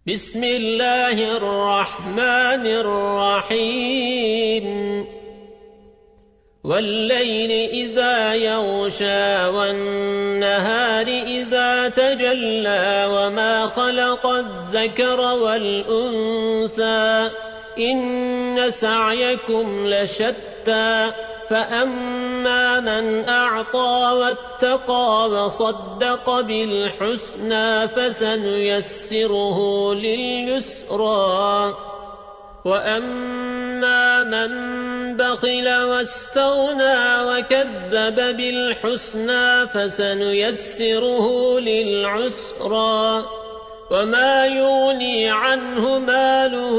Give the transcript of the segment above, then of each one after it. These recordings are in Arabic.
بسم الله الرحمن الرحيم والليل إذا يغشى والنهار إذا تجلى وما خلق الذكر والأنثى إن سعيكم لشتى فأما من أعطى واتقى وصدق بالحسنى فسنيسره لليسرى وأما من بخل واستغنى وكذب بالحسنى فسنيسره للعسرى وما يغني عنه ماله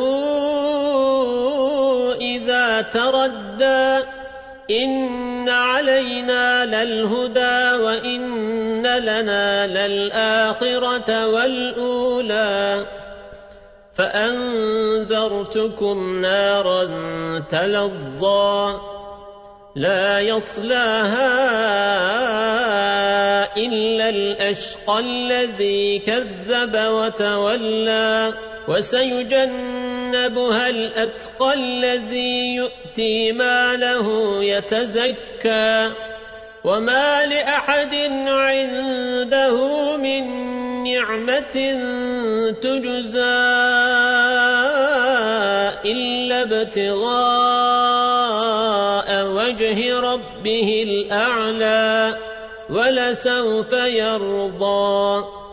إذا تردى إن علينا للهدى وإن لنا للآخرة والأولى فأنذرتكم نارا تلظى لا يصلاها إلا الأشقى الذي كذب وتولى وسيجنبها الأتقى الذي يؤتي ماله يتزكى وما لأحد عنده من نعمة تجزى إلا ابتغاء وجه ربه الأعلى ولسوف يرضى